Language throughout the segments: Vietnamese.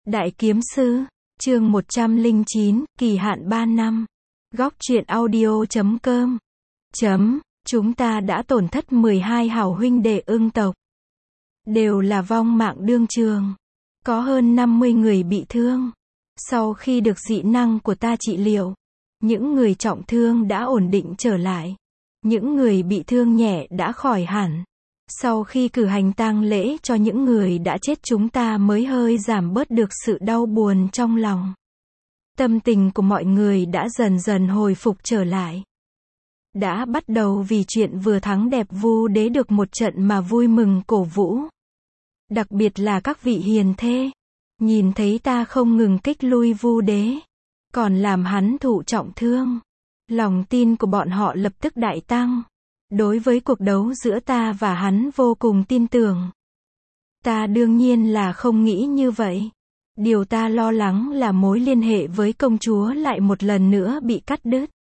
Đại Kiếm Sư, chương 109, kỳ hạn 3 năm. Góc truyện audio.com. Chúng ta đã tổn thất 12 hảo huynh đệ Ưng tộc. Đều là vong mạng đương trường. Có hơn 50 người bị thương. Sau khi được dị năng của ta trị liệu, những người trọng thương đã ổn định trở lại. Những người bị thương nhẹ đã khỏi hẳn. Sau khi cử hành tang lễ cho những người đã chết, chúng ta mới hơi giảm bớt được sự đau buồn trong lòng. Tâm tình của mọi người đã dần dần hồi phục trở lại. Đã bắt đầu vì chuyện vừa thắng đẹp Vu đế được một trận mà vui mừng cổ vũ. Đặc biệt là các vị hiền thê. Nhìn thấy ta không ngừng kích lui Vu đế, còn làm hắn thụ trọng thương. Lòng tin của bọn họ lập tức đại tăng. Đối với cuộc đấu giữa ta và hắn vô cùng tin tưởng. Ta đương nhiên là không nghĩ như vậy. Điều ta lo lắng là mối liên hệ với công chúa lại một lần nữa bị cắt đứt.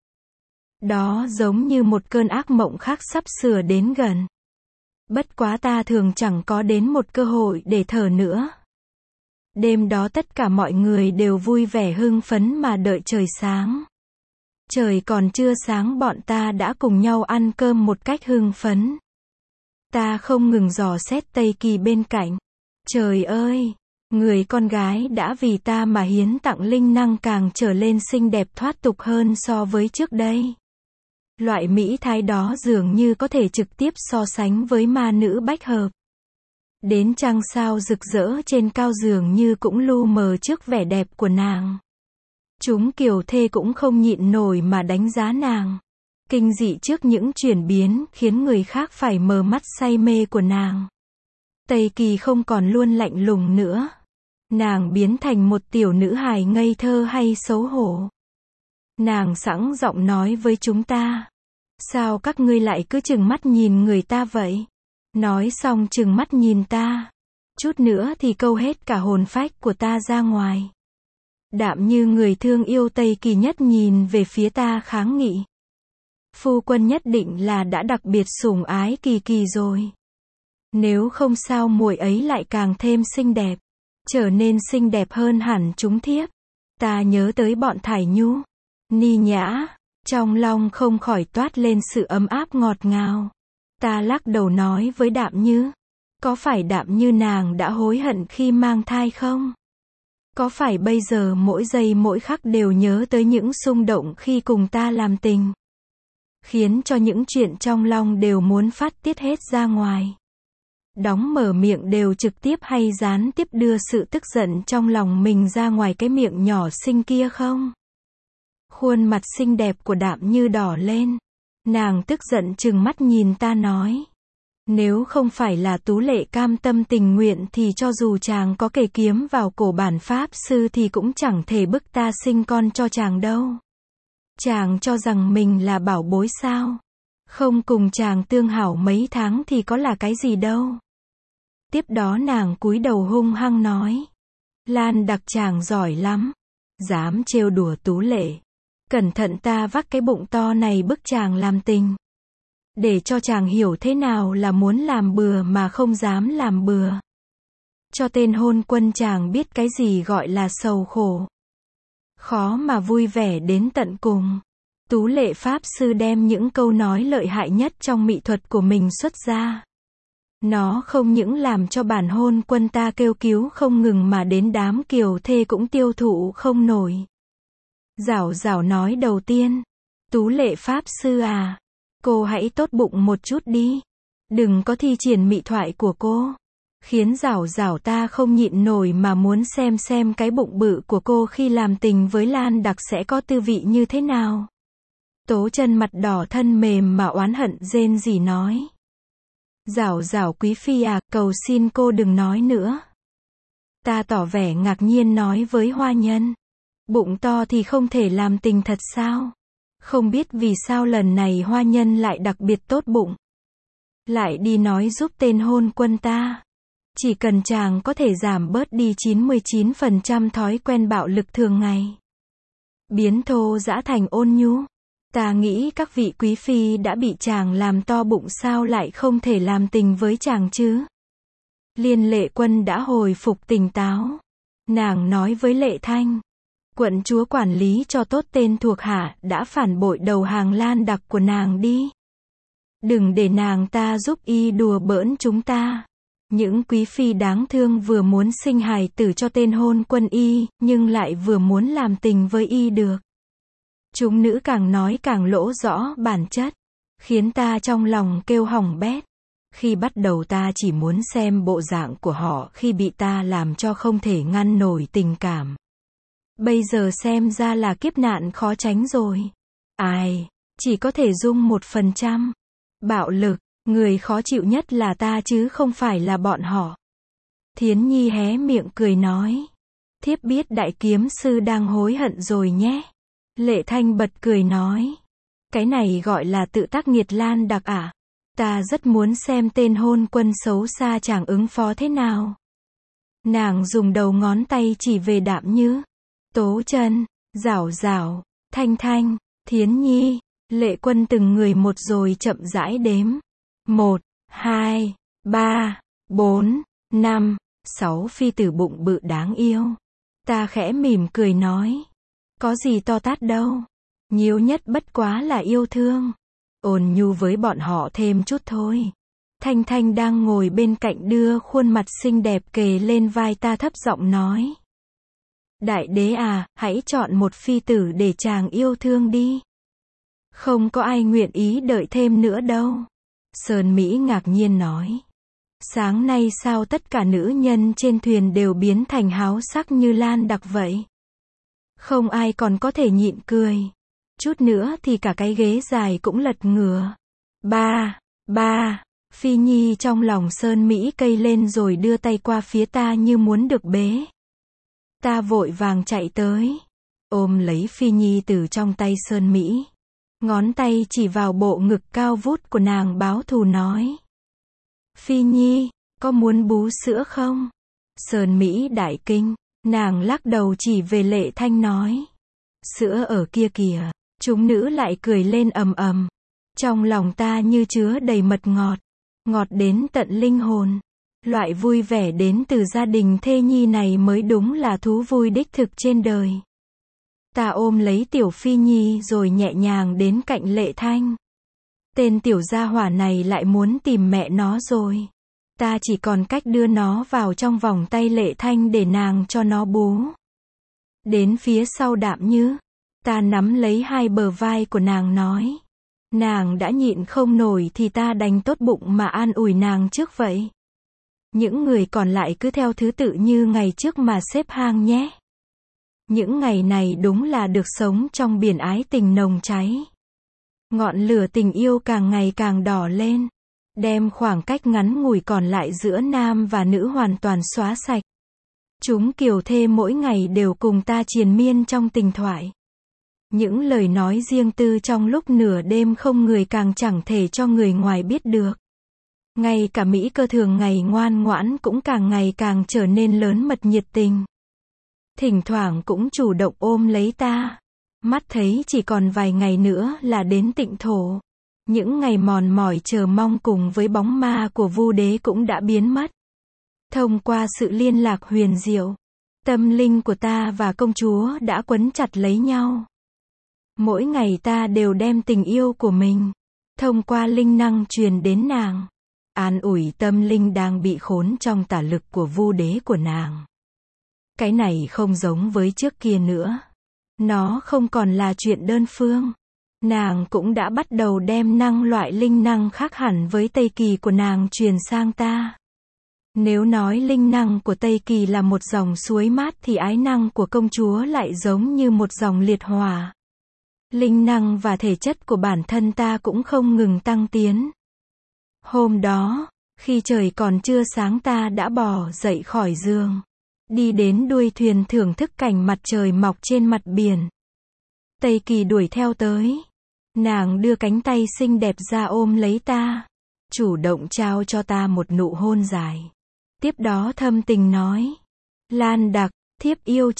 Đó giống như một cơn ác mộng khác sắp sửa đến gần. Bất quá ta thường chẳng có đến một cơ hội để thở nữa. Đêm đó tất cả mọi người đều vui vẻ hưng phấn mà đợi trời sáng. Trời còn chưa sáng bọn ta đã cùng nhau ăn cơm một cách hưng phấn. Ta không ngừng dò xét Tây Kỳ bên cạnh. Trời ơi! Người con gái đã vì ta mà hiến tặng linh năng càng trở lên xinh đẹp thoát tục hơn so với trước đây. Loại mỹ thái đó dường như có thể trực tiếp so sánh với ma nữ bách hợp. Đến trăng sao rực rỡ trên cao dường như cũng lu mờ trước vẻ đẹp của nàng. Chúng kiều thê cũng không nhịn nổi mà đánh giá nàng. Kinh dị trước những chuyển biến khiến người khác phải mở mắt say mê của nàng. Tây Kỳ không còn luôn lạnh lùng nữa. Nàng biến thành một tiểu nữ hài ngây thơ hay xấu hổ. Nàng sẵn giọng nói với chúng ta. Sao các ngươi lại cứ trừng mắt nhìn người ta vậy? Nói xong trừng mắt nhìn ta. Chút nữa thì câu hết cả hồn phách của ta ra ngoài. Đạm Như người thương yêu Tây Kỳ nhất nhìn về phía ta kháng nghị. Phu quân nhất định là đã đặc biệt sủng ái Kỳ Kỳ rồi. Nếu không sao muội ấy lại càng thêm xinh đẹp. Trở nên xinh đẹp hơn hẳn chúng thiếp. Ta nhớ tới bọn Thải Nhu, Ni Nhã. Trong lòng không khỏi toát lên sự ấm áp ngọt ngào. Ta lắc đầu nói với Đạm Như. Có phải Đạm Như nàng đã hối hận khi mang thai không? Có phải bây giờ mỗi giây mỗi khắc đều nhớ tới những xung động khi cùng ta làm tình? Khiến cho những chuyện trong lòng đều muốn phát tiết hết ra ngoài. Đóng mở miệng đều trực tiếp hay gián tiếp đưa sự tức giận trong lòng mình ra ngoài cái miệng nhỏ xinh kia không? Khuôn mặt xinh đẹp của Đạm Như đỏ lên. Nàng tức giận trừng mắt nhìn ta nói. Nếu không phải là Tú Lệ cam tâm tình nguyện thì cho dù chàng có kề kiếm vào cổ bản pháp sư thì cũng chẳng thể bức ta sinh con cho chàng đâu. Chàng cho rằng mình là bảo bối sao? Không cùng chàng tương hảo mấy tháng thì có là cái gì đâu. Tiếp đó nàng cúi đầu hung hăng nói. Lan Đặc chàng giỏi lắm. Dám trêu đùa Tú Lệ. Cẩn thận ta vác cái bụng to này bức chàng làm tình. Để cho chàng hiểu thế nào là muốn làm bừa mà không dám làm bừa. Cho tên hôn quân chàng biết cái gì gọi là sầu khổ. Khó mà vui vẻ đến tận cùng. Tú Lệ Pháp Sư đem những câu nói lợi hại nhất trong mỹ thuật của mình xuất ra. Nó không những làm cho bản hôn quân ta kêu cứu không ngừng mà đến đám kiều thê cũng tiêu thụ không nổi. Giảo giảo nói đầu tiên. Tú Lệ Pháp Sư à. Cô hãy tốt bụng một chút đi. Đừng có thi triển mỹ thoại của cô. Khiến giảo giảo ta không nhịn nổi mà muốn xem cái bụng bự của cô khi làm tình với Lan Đặc sẽ có tư vị như thế nào. Tố Chân mặt đỏ thân mềm mà oán hận rên rỉ nói. Giảo giảo quý phi à, cầu xin cô đừng nói nữa. Ta tỏ vẻ ngạc nhiên nói với Hoa Nhân. Bụng to thì không thể làm tình thật sao? Không biết vì sao lần này Hoa Nhân lại đặc biệt tốt bụng. Lại đi nói giúp tên hôn quân ta. Chỉ cần chàng có thể giảm bớt đi 99% thói quen bạo lực thường ngày. Biến thô dã thành ôn nhu. Ta nghĩ các vị quý phi đã bị chàng làm to bụng sao lại không thể làm tình với chàng chứ? Liên Lệ Quân đã hồi phục tỉnh táo. Nàng nói với Lệ Thanh. Quận chúa quản lý cho tốt tên thuộc hạ đã phản bội đầu hàng Lan Đặc của nàng đi. Đừng để nàng ta giúp y đùa bỡn chúng ta. Những quý phi đáng thương vừa muốn sinh hài tử cho tên hôn quân y, nhưng lại vừa muốn làm tình với y được. Chúng nữ càng nói càng lỗ rõ bản chất, khiến ta trong lòng kêu hỏng bét. Khi bắt đầu ta chỉ muốn xem bộ dạng của họ khi bị ta làm cho không thể ngăn nổi tình cảm. Bây giờ xem ra là kiếp nạn khó tránh rồi. Ai, chỉ có thể dung 1%. Bạo lực, người khó chịu nhất là ta chứ không phải là bọn họ. Thiến Nhi hé miệng cười nói. Thiếp biết đại kiếm sư đang hối hận rồi nhé. Lệ Thanh bật cười nói. Cái này gọi là tự tác nghiệt Lan Đặc à? Ta rất muốn xem tên hôn quân xấu xa chàng ứng phó thế nào. Nàng dùng đầu ngón tay chỉ về Đạm Như, Tố Chân, Giảo Giảo, Thanh Thanh, Thiến Nhi, Lệ Quân từng người một rồi chậm rãi đếm. 1, 2, 3, 4, 5, 6 phi tử bụng bự đáng yêu. Ta khẽ mỉm cười nói. Có gì to tát đâu. Nhiều nhất bất quá là yêu thương. Ôn nhu với bọn họ thêm chút thôi. Thanh Thanh đang ngồi bên cạnh đưa khuôn mặt xinh đẹp kề lên vai ta thấp giọng nói. Đại đế à, hãy chọn một phi tử để chàng yêu thương đi. Không có ai nguyện ý đợi thêm nữa đâu. Sơn Mỹ ngạc nhiên nói. Sáng nay sao tất cả nữ nhân trên thuyền đều biến thành háo sắc như Lan Đặc vậy? Không ai còn có thể nhịn cười. Chút nữa thì cả cái ghế dài cũng lật ngửa. Ba, Phi Nhi trong lòng Sơn Mỹ cây lên rồi đưa tay qua phía ta như muốn được bế. Ta vội vàng chạy tới, ôm lấy Phi Nhi từ trong tay Sơn Mỹ. Ngón tay chỉ vào bộ ngực cao vút của nàng báo thù nói. Phi Nhi, có muốn bú sữa không? Sơn Mỹ đại kinh, nàng lắc đầu chỉ về Lệ Thanh nói. Sữa ở kia kìa. Chúng nữ lại cười lên ầm ầm. Trong lòng ta như chứa đầy mật ngọt. Ngọt đến tận linh hồn. Loại vui vẻ đến từ gia đình thê nhi này mới đúng là thú vui đích thực trên đời. Ta ôm lấy tiểu Phi Nhi rồi nhẹ nhàng đến cạnh Lệ Thanh. Tên tiểu gia hỏa này lại muốn tìm mẹ nó rồi. Ta chỉ còn cách đưa nó vào trong vòng tay Lệ Thanh để nàng cho nó bú. Đến phía sau Đạm Như, ta nắm lấy hai bờ vai của nàng nói. Nàng đã nhịn không nổi thì ta đành tốt bụng mà an ủi nàng trước vậy. Những người còn lại cứ theo thứ tự như ngày trước mà xếp hang nhé. Những ngày này đúng là được sống trong biển ái tình nồng cháy. Ngọn lửa tình yêu càng ngày càng đỏ lên, đem khoảng cách ngắn ngủi còn lại giữa nam và nữ hoàn toàn xóa sạch. Chúng kiều thê mỗi ngày đều cùng ta triền miên trong tình thoại. Những lời nói riêng tư trong lúc nửa đêm không người càng chẳng thể cho người ngoài biết được. Ngay cả Mỹ Cơ thường ngày ngoan ngoãn cũng càng ngày càng trở nên lớn mật nhiệt tình. Thỉnh thoảng cũng chủ động ôm lấy ta. Mắt thấy chỉ còn vài ngày nữa là đến tịnh thổ. Những ngày mòn mỏi chờ mong cùng với bóng ma của Vu Đế cũng đã biến mất. Thông qua sự liên lạc huyền diệu, tâm linh của ta và công chúa đã quấn chặt lấy nhau. Mỗi ngày ta đều đem tình yêu của mình, thông qua linh năng truyền đến nàng. An ủi tâm linh đang bị khốn trong tả lực của Vu Đế của nàng. Cái này không giống với trước kia nữa. Nó không còn là chuyện đơn phương. Nàng cũng đã bắt đầu đem năng loại linh năng khác hẳn với Tây Kỳ của nàng truyền sang ta. Nếu nói linh năng của Tây Kỳ là một dòng suối mát thì ái năng của công chúa lại giống như một dòng liệt hỏa. Linh năng và thể chất của bản thân ta cũng không ngừng tăng tiến. Hôm đó, khi trời còn chưa sáng ta đã bò dậy khỏi giường. Đi đến đuôi thuyền thưởng thức cảnh mặt trời mọc trên mặt biển. Tây Kỳ đuổi theo tới. Nàng đưa cánh tay xinh đẹp ra ôm lấy ta. Chủ động trao cho ta một nụ hôn dài. Tiếp đó thâm tình nói. Lan Đặc, thiếp yêu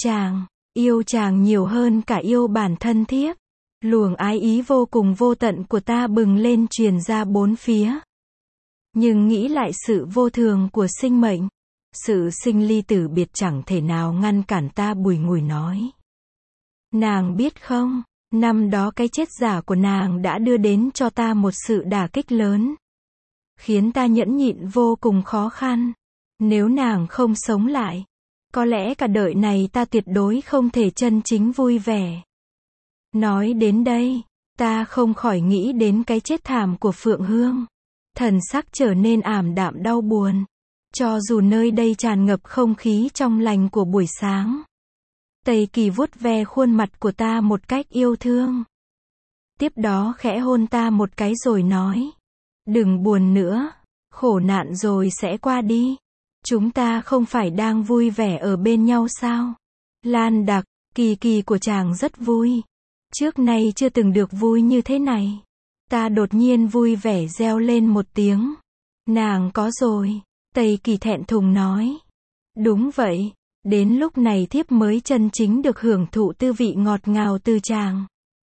chàng nhiều hơn cả yêu bản thân thiếp. Luồng ái ý vô cùng vô tận của ta bừng lên truyền ra bốn phía. Nhưng nghĩ lại sự vô thường của sinh mệnh, Sự sinh ly tử biệt chẳng thể nào ngăn cản ta, bùi ngùi nói. Nàng biết không, năm đó cái chết giả của nàng đã đưa đến cho ta một sự đả kích lớn, khiến ta nhẫn nhịn vô cùng khó khăn. Nếu nàng không sống lại, có lẽ cả đời này ta tuyệt đối không thể chân chính vui vẻ. Nói đến đây, ta không khỏi nghĩ đến cái chết thảm của Phượng Hương. Thần sắc trở nên ảm đạm đau buồn. Cho dù nơi đây tràn ngập không khí trong lành của buổi sáng. Tây Kỳ vuốt ve khuôn mặt của ta một cách yêu thương. Tiếp đó khẽ hôn ta một cái rồi nói. Đừng buồn nữa, khổ nạn rồi sẽ qua đi. Chúng ta không phải đang vui vẻ ở bên nhau sao? Lan Đặc, Kỳ Kỳ của chàng rất vui. Trước nay chưa từng được vui như thế này. Ta đột nhiên vui vẻ reo lên một tiếng. Nàng có rồi. Tây Kỳ thẹn thùng nói. Đúng vậy, đến lúc này thiếp mới chân chính được hưởng thụ tư vị ngọt ngào từ chàng.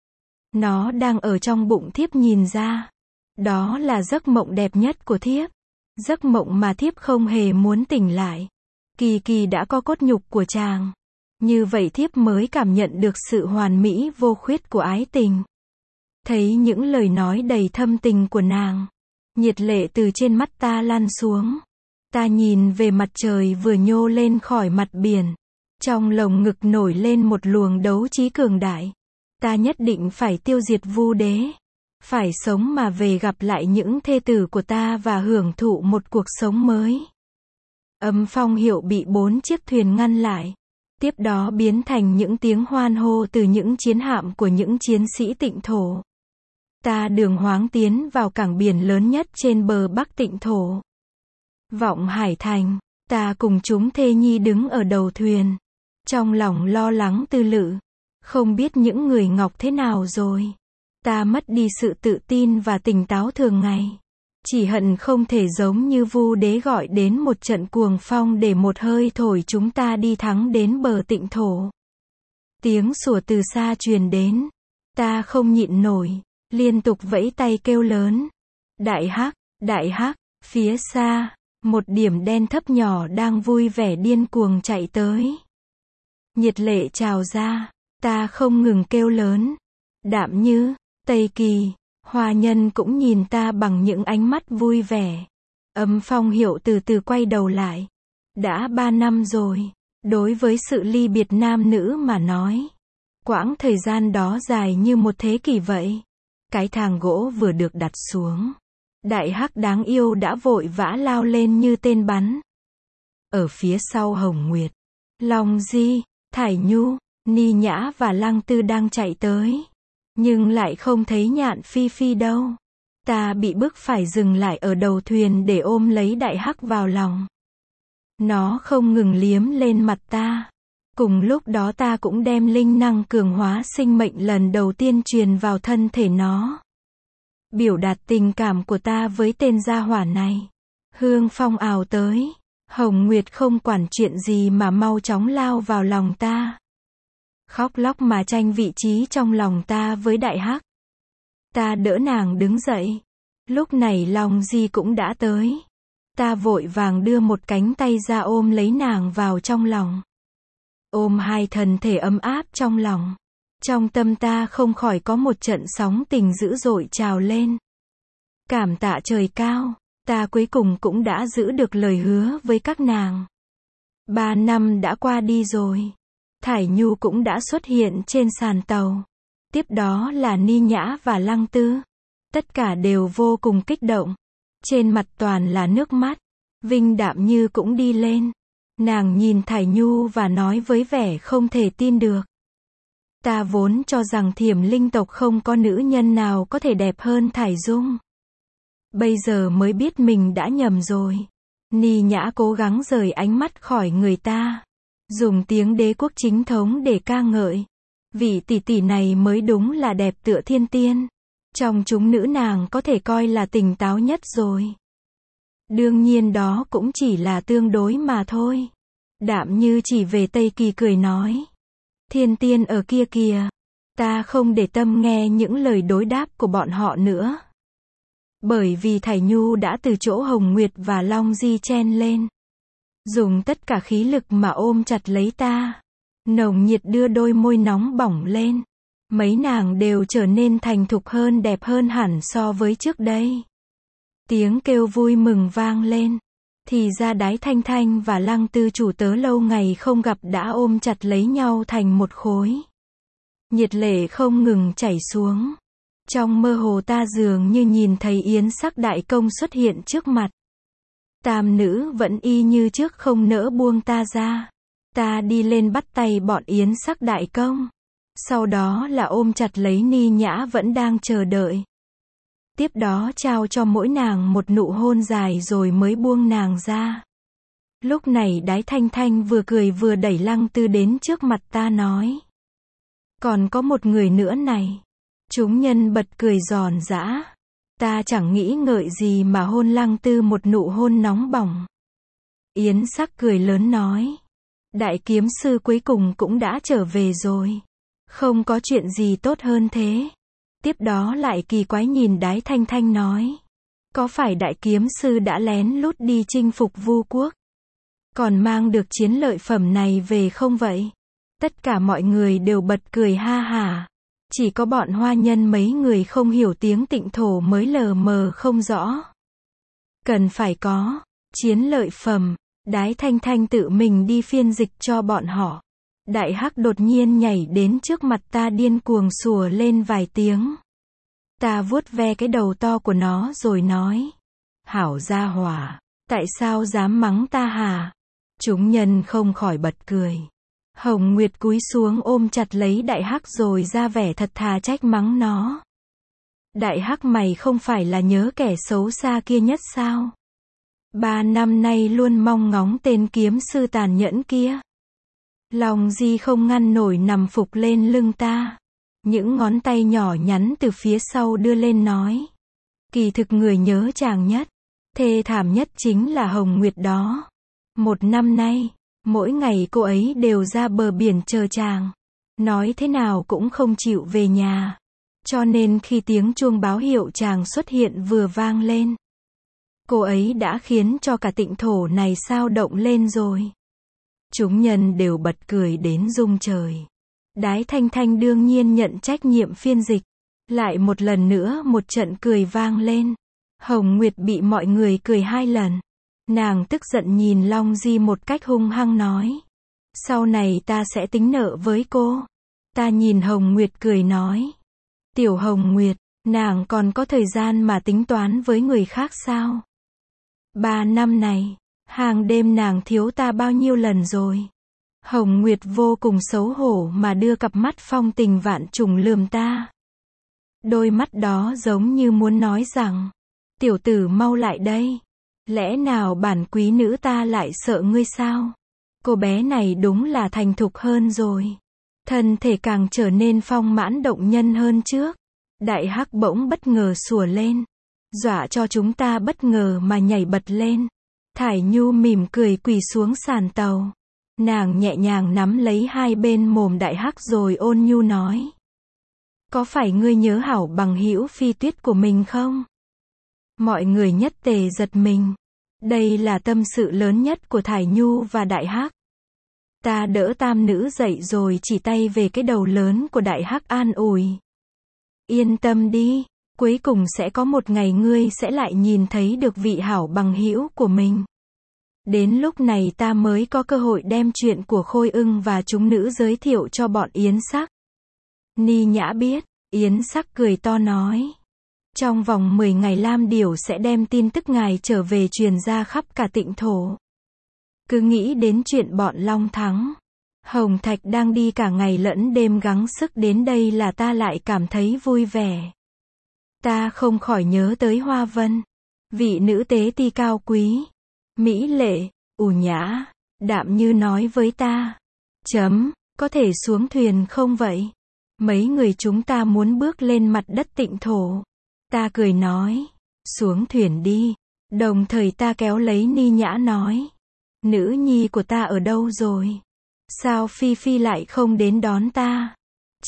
Nó đang ở trong bụng thiếp nhìn ra. Đó là giấc mộng đẹp nhất của thiếp. Giấc mộng mà thiếp không hề muốn tỉnh lại. Kỳ Kỳ đã có cốt nhục của chàng. Như vậy thiếp mới cảm nhận được sự hoàn mỹ vô khuyết của ái tình. Thấy những lời nói đầy thâm tình của nàng. Nhiệt lệ từ trên mắt ta lăn xuống. Ta nhìn về mặt trời vừa nhô lên khỏi mặt biển. Trong lồng ngực nổi lên một luồng đấu trí cường đại. Ta nhất định phải tiêu diệt Vu Đế. Phải sống mà về gặp lại những thê tử của ta và hưởng thụ một cuộc sống mới. Âm phong hiệu bị 4 chiếc thuyền ngăn lại. Tiếp đó biến thành những tiếng hoan hô từ những chiến hạm của những chiến sĩ Tịnh thổ. Ta đường hoáng tiến vào cảng biển lớn nhất trên bờ Bắc Tịnh thổ. Vọng Hải Thành, ta cùng chúng thê nhi đứng ở đầu thuyền. Trong lòng lo lắng tư lự. Không biết những người ngọc thế nào rồi. Ta mất đi sự tự tin và tỉnh táo thường ngày. Chỉ hận không thể giống như Vu Đế gọi đến một trận cuồng phong để một hơi thổi chúng ta đi thắng đến bờ Tịnh thổ. Tiếng sủa từ xa truyền đến. Ta không nhịn nổi, liên tục vẫy tay kêu lớn. Đại Hắc, phía xa, một điểm đen thấp nhỏ đang vui vẻ điên cuồng chạy tới. Nhiệt lệ trào ra, ta không ngừng kêu lớn. Đạm Như, Tây Kỳ, Hoa Nhân cũng nhìn ta bằng những ánh mắt vui vẻ. Âm phong hiệu từ từ quay đầu lại. Đã 3 năm rồi, đối với sự ly biệt nam nữ mà nói. Quãng thời gian đó dài như một thế kỷ vậy. Cái thang gỗ vừa được đặt xuống. Đại Hắc đáng yêu đã vội vã lao lên như tên bắn. Ở phía sau Hồng Nguyệt, Long Di, Thải Nhu, Ni Nhã và Lăng Tư đang chạy tới. Nhưng lại không thấy Nhạn Phi Phi đâu. Ta bị bức phải dừng lại ở đầu thuyền để ôm lấy Đại Hắc vào lòng. Nó không ngừng liếm lên mặt ta. Cùng lúc đó ta cũng đem linh năng cường hóa sinh mệnh lần đầu tiên truyền vào thân thể nó. Biểu đạt tình cảm của ta với tên gia hỏa này. Hương phong ào tới. Hồng Nguyệt không quản chuyện gì mà mau chóng lao vào lòng ta. Khóc lóc mà tranh vị trí trong lòng ta với Đại Hắc. Ta đỡ nàng đứng dậy. Lúc này Long Di cũng đã tới. Ta vội vàng đưa một cánh tay ra ôm lấy nàng vào trong lòng. Ôm hai thân thể ấm áp trong lòng. Trong tâm ta không khỏi có một trận sóng tình dữ dội trào lên. Cảm tạ trời cao, ta cuối cùng cũng đã giữ được lời hứa với các nàng. 3 năm đã qua đi rồi. Thải Nhu cũng đã xuất hiện trên sàn tàu. Tiếp đó là Ni Nhã và Lăng Tư. Tất cả đều vô cùng kích động. Trên mặt toàn là nước mắt. Vinh Đạm Như cũng đi lên. Nàng nhìn Thải Nhu và nói với vẻ không thể tin được. Ta vốn cho rằng Thiểm Linh tộc không có nữ nhân nào có thể đẹp hơn Thải Dung. Bây giờ mới biết mình đã nhầm rồi. Ni Nhã cố gắng rời ánh mắt khỏi người ta. Dùng tiếng đế quốc chính thống để ca ngợi. Vị tỷ tỷ này mới đúng là đẹp tựa thiên tiên. Trong chúng nữ nàng có thể coi là tỉnh táo nhất rồi. Đương nhiên đó cũng chỉ là tương đối mà thôi. Đạm Như chỉ về Tây Kỳ cười nói. Thiên tiên ở kia kìa. Ta không để tâm nghe những lời đối đáp của bọn họ nữa. Bởi vì Thải Nhu đã từ chỗ Hồng Nguyệt và Long Di chen lên. dùng tất cả khí lực mà ôm chặt lấy ta. Nồng nhiệt đưa đôi môi nóng bỏng lên. Mấy nàng đều trở nên thành thục hơn, đẹp hơn hẳn so với trước đây. Tiếng kêu vui mừng vang lên. Thì ra Đái Thanh Thanh và Lăng Tư chủ tớ lâu ngày không gặp đã ôm chặt lấy nhau thành một khối. Nhiệt lệ không ngừng chảy xuống. Trong mơ hồ ta dường như nhìn thấy Yến Sắc đại công xuất hiện trước mặt. Tam nữ vẫn y như trước không nỡ buông ta ra. Ta đi lên bắt tay bọn Yến Sắc đại công. Sau đó là ôm chặt lấy Ni Nhã vẫn đang chờ đợi. Tiếp đó trao cho mỗi nàng một nụ hôn dài rồi mới buông nàng ra. Lúc này Đái Thanh Thanh vừa cười vừa đẩy Lăng Tư đến trước mặt ta nói. Còn có một người nữa này. Chúng nhân bật cười giòn giã. Ta chẳng nghĩ ngợi gì mà hôn Lăng Tư một nụ hôn nóng bỏng. Yến Sắc cười lớn nói. Đại kiếm sư cuối cùng cũng đã trở về rồi. Không có chuyện gì tốt hơn thế. Tiếp đó lại kỳ quái nhìn Đái Thanh Thanh nói. Có phải đại kiếm sư đã lén lút đi chinh phục Vu quốc? Còn mang được chiến lợi phẩm này về không vậy? Tất cả mọi người đều bật cười ha hả. Chỉ có bọn hoa nhân mấy người không hiểu tiếng Tịnh thổ mới lờ mờ không rõ. Cần phải có chiến lợi phẩm. Đái Thanh Thanh tự mình đi phiên dịch cho bọn họ. Đại Hắc đột nhiên nhảy đến trước mặt ta điên cuồng sủa lên vài tiếng. Ta vuốt ve cái đầu to của nó rồi nói. Hảo gia hỏa, tại sao dám mắng ta hả? Chúng nhân không khỏi bật cười. Hồng Nguyệt cúi xuống ôm chặt lấy Đại Hắc rồi ra vẻ thật thà trách mắng nó. Đại Hắc mày không phải là nhớ kẻ xấu xa kia nhất sao? 3 năm nay luôn mong ngóng tên kiếm sư tàn nhẫn kia. Lòng Di không ngăn nổi nằm phục lên lưng ta. Những ngón tay nhỏ nhắn từ phía sau đưa lên nói. Kỳ thực người nhớ chàng nhất, thê thảm nhất chính là Hồng Nguyệt đó. 1 năm nay, mỗi ngày cô ấy đều ra bờ biển chờ chàng. Nói thế nào cũng không chịu về nhà. Cho nên khi tiếng chuông báo hiệu chàng xuất hiện vừa vang lên. Cô ấy đã khiến cho cả Tịnh thổ này sao động lên rồi. Chúng nhân đều bật cười đến rung trời. Đái Thanh Thanh đương nhiên nhận trách nhiệm phiên dịch. Lại một lần nữa một trận cười vang lên. Hồng Nguyệt bị mọi người cười 2 lần. Nàng tức giận nhìn Long Di một cách hung hăng nói. Sau này ta sẽ tính nợ với cô. Ta nhìn Hồng Nguyệt cười nói. Tiểu Hồng Nguyệt, nàng còn có thời gian mà tính toán với người khác sao? 3 năm này, hàng đêm nàng thiếu ta bao nhiêu lần rồi? Hồng Nguyệt vô cùng xấu hổ mà đưa cặp mắt phong tình vạn trùng lườm ta. Đôi mắt đó giống như muốn nói rằng, tiểu tử mau lại đây. Lẽ nào bản quý nữ ta lại sợ ngươi sao? Cô bé này đúng là thành thục hơn rồi. Thân thể càng trở nên phong mãn động nhân hơn trước. Đại Hắc bỗng bất ngờ sủa lên. Dọa cho chúng ta bất ngờ mà nhảy bật lên. Thải Nhu mỉm cười quỳ xuống sàn tàu. Nàng nhẹ nhàng nắm lấy hai bên mồm Đại Hắc rồi ôn nhu nói. Có phải ngươi nhớ hảo bằng hữu Phi Tuyết của mình không? Mọi người nhất tề giật mình. Đây là tâm sự lớn nhất của Thải Nhu và Đại Hắc. Ta đỡ tam nữ dậy rồi chỉ tay về cái đầu lớn của Đại Hắc an ủi. Yên tâm đi, cuối cùng sẽ có một ngày ngươi sẽ lại nhìn thấy được vị hảo bằng hữu của mình. Đến lúc này ta mới có cơ hội đem chuyện của Khôi Ưng và chúng nữ giới thiệu cho bọn Yến Sắc. Ni Nhã biết, Yến Sắc cười to nói. Trong vòng 10 ngày Lam Điểu sẽ đem tin tức ngài trở về truyền ra khắp cả Tịnh thổ. Cứ nghĩ đến chuyện bọn Long Thắng, Hồng Thạch đang đi cả ngày lẫn đêm gắng sức đến đây là ta lại cảm thấy vui vẻ. Ta không khỏi nhớ tới Hoa Vân, vị nữ tế ti cao quý, mỹ lệ, ủ nhã, đạm như nói với ta. Có thể xuống thuyền không vậy? Mấy người chúng ta muốn bước lên mặt đất Tịnh thổ. Ta cười nói, xuống thuyền đi. Đồng thời ta kéo lấy Ni Nhã nói, nữ nhi của ta ở đâu rồi? Sao Phi Phi lại không đến đón ta?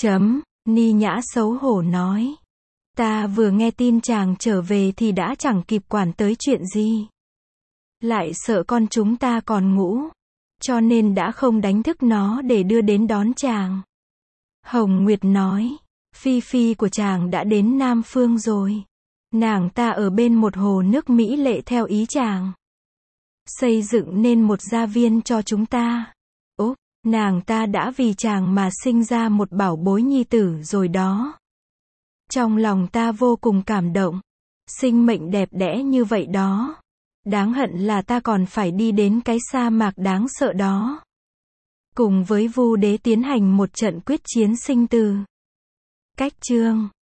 Ni Nhã xấu hổ nói, ta vừa nghe tin chàng trở về thì đã chẳng kịp quản tới chuyện gì. Lại sợ con chúng ta còn ngủ, cho nên đã không đánh thức nó để đưa đến đón chàng. Hồng Nguyệt nói, Phi Phi của chàng đã đến Nam Phương rồi. Nàng ta ở bên một hồ nước mỹ lệ theo ý chàng. Xây dựng nên một gia viên cho chúng ta. Úp, nàng ta đã vì chàng mà sinh ra một bảo bối nhi tử rồi đó. Trong lòng ta vô cùng cảm động. Sinh mệnh đẹp đẽ như vậy đó. Đáng hận là ta còn phải đi đến cái sa mạc đáng sợ đó. Cùng với Vu Đế tiến hành một trận quyết chiến sinh tử. Cách chương